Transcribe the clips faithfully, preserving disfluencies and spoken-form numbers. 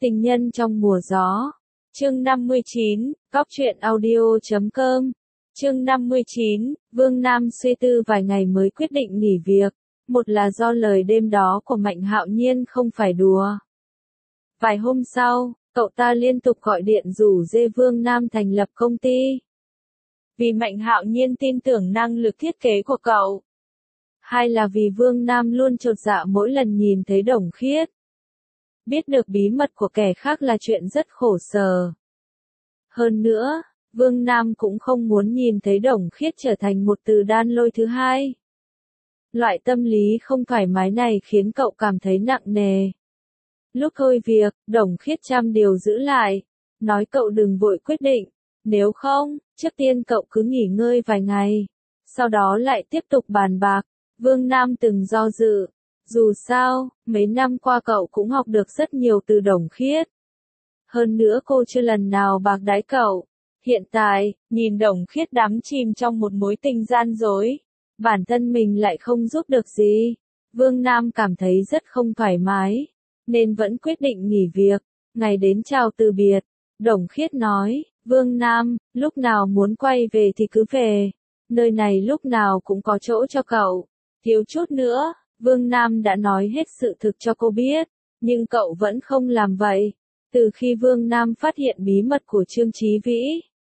Tình nhân trong mùa gió. Chương năm mươi chín, Cóc truyện audio chấm com. Chương năm mươi chín, Vương Nam suy tư vài ngày mới quyết định nghỉ việc. Một là do lời đêm đó của Mạnh Hạo Nhiên không phải đùa. Vài hôm sau, cậu ta liên tục gọi điện rủ dê Vương Nam thành lập công ty. Vì Mạnh Hạo Nhiên tin tưởng năng lực thiết kế của cậu. Hai là vì Vương Nam luôn chột dạ mỗi lần nhìn thấy Đồng Khiết. Biết được bí mật của kẻ khác là chuyện rất khổ sở. Hơn nữa, Vương Nam cũng không muốn nhìn thấy Đồng Khiết trở thành một từ đan lôi thứ hai. Loại tâm lý không thoải mái này khiến cậu cảm thấy nặng nề. Lúc thôi việc, Đồng Khiết trăm điều giữ lại, nói cậu đừng vội quyết định, nếu không, trước tiên cậu cứ nghỉ ngơi vài ngày, sau đó lại tiếp tục bàn bạc. Vương Nam từng do dự. Dù sao, mấy năm qua cậu cũng học được rất nhiều từ Đồng Khiết. Hơn nữa cô chưa lần nào bạc đãi cậu. Hiện tại, nhìn Đồng Khiết đắm chìm trong một mối tình gian dối, bản thân mình lại không giúp được gì. Vương Nam cảm thấy rất không thoải mái, nên vẫn quyết định nghỉ việc. Ngày đến chào từ biệt, Đồng Khiết nói, Vương Nam, lúc nào muốn quay về thì cứ về. Nơi này lúc nào cũng có chỗ cho cậu. Thiếu chút nữa. Vương Nam đã nói hết sự thực cho cô biết, nhưng cậu vẫn không làm vậy. Từ khi Vương Nam phát hiện bí mật của Trương Chí Vĩ,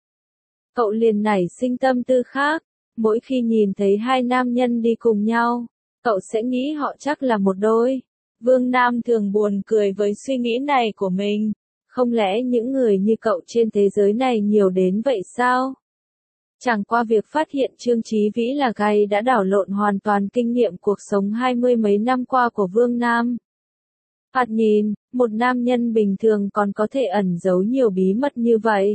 cậu liền nảy sinh tâm tư khác. Mỗi khi nhìn thấy hai nam nhân đi cùng nhau, cậu sẽ nghĩ họ chắc là một đôi. Vương Nam thường buồn cười với suy nghĩ này của mình. Không lẽ những người như cậu trên thế giới này nhiều đến vậy sao? Chẳng qua việc phát hiện Trương Chí Vĩ là gay đã đảo lộn hoàn toàn kinh nghiệm cuộc sống hai mươi mấy năm qua của Vương Nam. Thoạt nhìn, một nam nhân bình thường còn có thể ẩn giấu nhiều bí mật như vậy.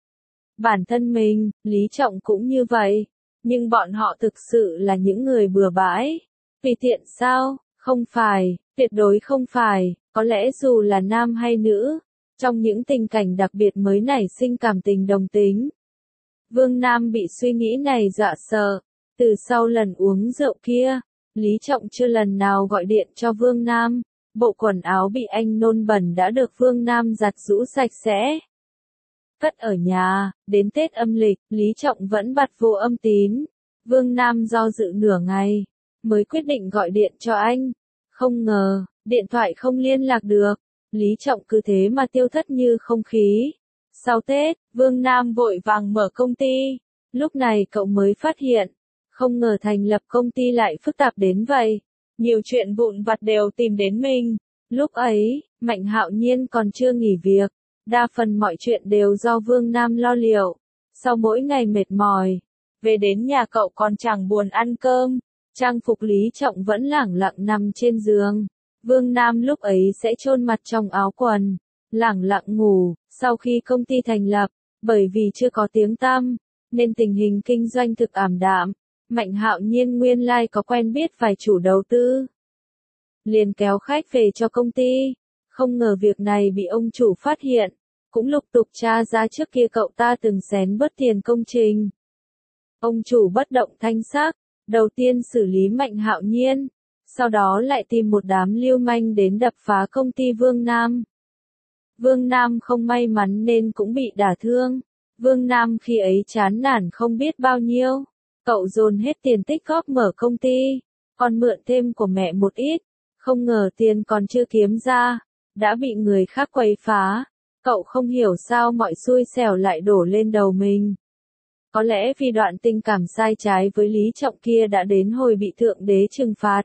Bản thân mình, Lý Trọng cũng như vậy, nhưng bọn họ thực sự là những người bừa bãi. Vì thiện sao? Không phải, tuyệt đối không phải, có lẽ dù là nam hay nữ, trong những tình cảnh đặc biệt mới nảy sinh cảm tình đồng tính. Vương Nam bị suy nghĩ này dọa sợ. Từ sau lần uống rượu kia, Lý Trọng chưa lần nào gọi điện cho Vương Nam. Bộ quần áo bị anh nôn bẩn đã được Vương Nam giặt giũ sạch sẽ. Cất ở nhà, đến Tết âm lịch, Lý Trọng vẫn bặt vô âm tín. Vương Nam do dự nửa ngày, mới quyết định gọi điện cho anh. Không ngờ, điện thoại không liên lạc được. Lý Trọng cứ thế mà tiêu thất như không khí. Sau Tết, Vương Nam vội vàng mở công ty. Lúc này cậu mới phát hiện, không ngờ thành lập công ty lại phức tạp đến vậy. Nhiều chuyện vụn vặt đều tìm đến mình. Lúc ấy, Mạnh Hạo Nhiên còn chưa nghỉ việc. Đa phần mọi chuyện đều do Vương Nam lo liệu. Sau mỗi ngày mệt mỏi, về đến nhà cậu còn chẳng buồn ăn cơm. Trang phục Lý Trọng vẫn lẳng lặng nằm trên giường. Vương Nam lúc ấy sẽ chôn mặt trong áo quần, lẳng lặng ngủ. Sau khi công ty thành lập, bởi vì chưa có tiếng tăm, nên tình hình kinh doanh thực ảm đạm. Mạnh Hạo Nhiên nguyên lai có quen biết vài chủ đầu tư, liền kéo khách về cho công ty. Không ngờ việc này bị ông chủ phát hiện, cũng lục tục tra ra trước kia cậu ta từng xén bớt tiền công trình. Ông chủ bất động thanh sắc, đầu tiên xử lý Mạnh Hạo Nhiên, sau đó lại tìm một đám lưu manh đến đập phá công ty Vương Nam. Vương Nam không may mắn nên cũng bị đả thương. Vương Nam khi ấy chán nản không biết bao nhiêu. Cậu dồn hết tiền tích góp mở công ty, còn mượn thêm của mẹ một ít. Không ngờ tiền còn chưa kiếm ra, đã bị người khác quấy phá. Cậu không hiểu sao mọi xui xẻo lại đổ lên đầu mình. Có lẽ vì đoạn tình cảm sai trái với Lý Trọng kia đã đến hồi bị Thượng Đế trừng phạt.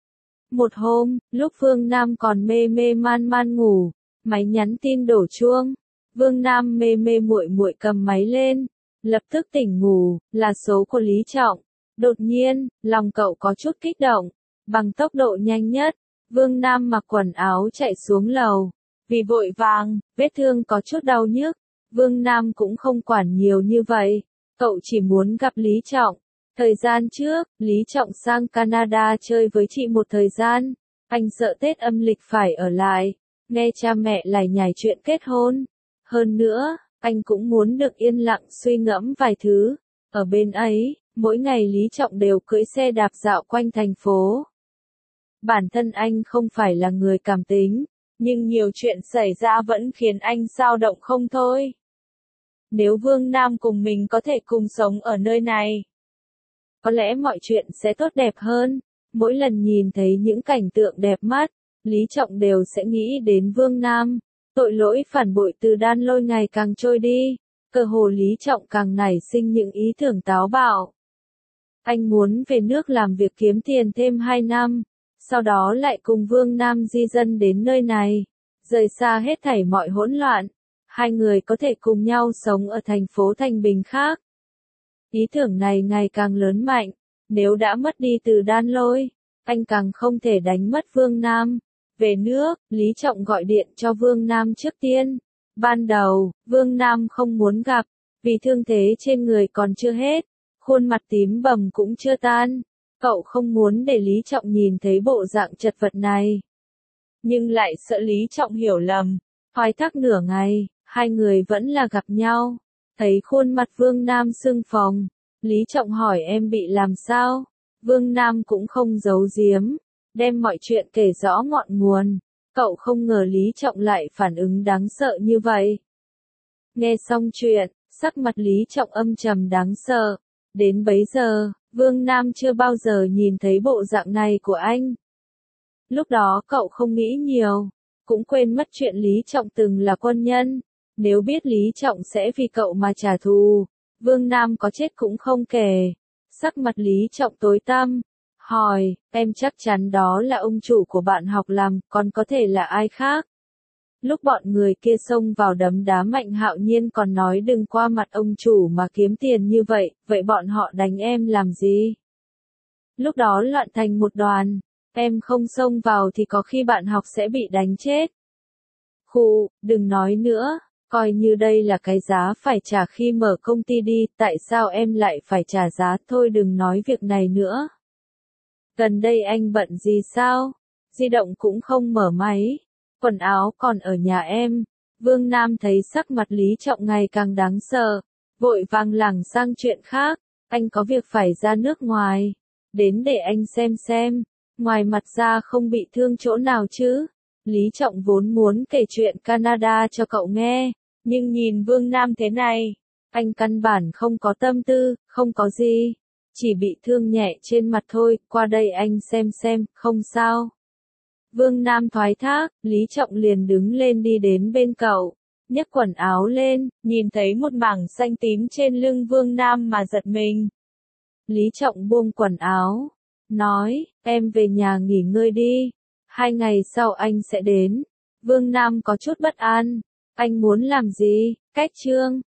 Một hôm, lúc Vương Nam còn mê mê man man ngủ, máy nhắn tin đổ chuông. Vương Nam mê mê muội muội cầm máy lên, lập tức tỉnh ngủ, là số của Lý Trọng. Đột nhiên, lòng cậu có chút kích động, bằng tốc độ nhanh nhất, Vương Nam mặc quần áo chạy xuống lầu. Vì vội vàng, vết thương có chút đau nhức, Vương Nam cũng không quản nhiều như vậy, cậu chỉ muốn gặp Lý Trọng. Thời gian trước, Lý Trọng sang Canada chơi với chị một thời gian, anh sợ Tết âm lịch phải ở lại. Nghe cha mẹ lải nhải chuyện kết hôn. Hơn nữa, anh cũng muốn được yên lặng suy ngẫm vài thứ. Ở bên ấy, mỗi ngày Lý Trọng đều cưỡi xe đạp dạo quanh thành phố. Bản thân anh không phải là người cảm tính, Nhưng nhiều chuyện xảy ra vẫn khiến anh dao động không thôi. Nếu Vương Nam cùng mình có thể cùng sống ở nơi này, có lẽ mọi chuyện sẽ tốt đẹp hơn. Mỗi lần nhìn thấy những cảnh tượng đẹp mắt, Lý Trọng đều sẽ nghĩ đến Vương Nam. Tội lỗi phản bội từ Đan Lôi ngày càng trôi đi, cơ hồ Lý Trọng càng nảy sinh những ý tưởng táo bạo. Anh muốn về nước làm việc kiếm tiền thêm hai năm, sau đó lại cùng Vương Nam di dân đến nơi này, rời xa hết thảy mọi hỗn loạn. Hai người có thể cùng nhau sống ở thành phố Thành Bình khác. Ý tưởng này ngày càng lớn mạnh, nếu đã mất đi từ Đan Lôi, anh càng không thể đánh mất Vương Nam. Về nước, Lý Trọng gọi điện cho Vương Nam trước tiên. Ban đầu, Vương Nam không muốn gặp, vì thương thế trên người còn chưa hết, khuôn mặt tím bầm cũng chưa tan. Cậu không muốn để Lý Trọng nhìn thấy bộ dạng chật vật này. Nhưng lại sợ Lý Trọng hiểu lầm. Thoái thác nửa ngày, hai người vẫn là gặp nhau. Thấy khuôn mặt Vương Nam sưng phồng, Lý Trọng hỏi em bị làm sao? Vương Nam cũng không giấu giếm, đem mọi chuyện kể rõ ngọn nguồn. Cậu không ngờ Lý Trọng lại phản ứng đáng sợ như vậy. Nghe xong chuyện, sắc mặt Lý Trọng âm trầm đáng sợ. Đến bấy giờ, Vương Nam chưa bao giờ nhìn thấy bộ dạng này của anh. Lúc đó cậu không nghĩ nhiều, cũng quên mất chuyện Lý Trọng từng là quân nhân. Nếu biết Lý Trọng sẽ vì cậu mà trả thù, Vương Nam có chết cũng không kể. Sắc mặt Lý Trọng tối tăm, hỏi, em chắc chắn đó là ông chủ của bạn học làm, còn có thể là ai khác? Lúc bọn người kia xông vào đấm đá Mạnh Hạo Nhiên còn nói đừng qua mặt ông chủ mà kiếm tiền như vậy, vậy bọn họ đánh em làm gì? Lúc đó loạn thành một đoàn, em không xông vào thì có khi bạn học sẽ bị đánh chết. Khụ, đừng nói nữa, coi như đây là cái giá phải trả khi mở công ty đi, tại sao em lại phải trả giá, thôi đừng nói việc này nữa. Gần đây anh bận gì sao? Di động cũng không mở máy, quần áo còn ở nhà em. Vương Nam thấy sắc mặt Lý Trọng ngày càng đáng sợ, vội vàng lảng sang chuyện khác, anh có việc phải ra nước ngoài, đến để anh xem xem, ngoài mặt ra không bị thương chỗ nào chứ. Lý Trọng vốn muốn kể chuyện Canada cho cậu nghe, nhưng nhìn Vương Nam thế này, anh căn bản không có tâm tư, không có gì, chỉ bị thương nhẹ trên mặt thôi, qua đây anh xem xem, không sao. Vương Nam thoái thác, Lý Trọng liền đứng lên đi đến bên cậu, nhấc quần áo lên, nhìn thấy một mảng xanh tím trên lưng Vương Nam mà giật mình. Lý Trọng buông quần áo, nói, em về nhà nghỉ ngơi đi, hai ngày sau anh sẽ đến. Vương Nam có chút bất an, anh muốn làm gì? Cách chương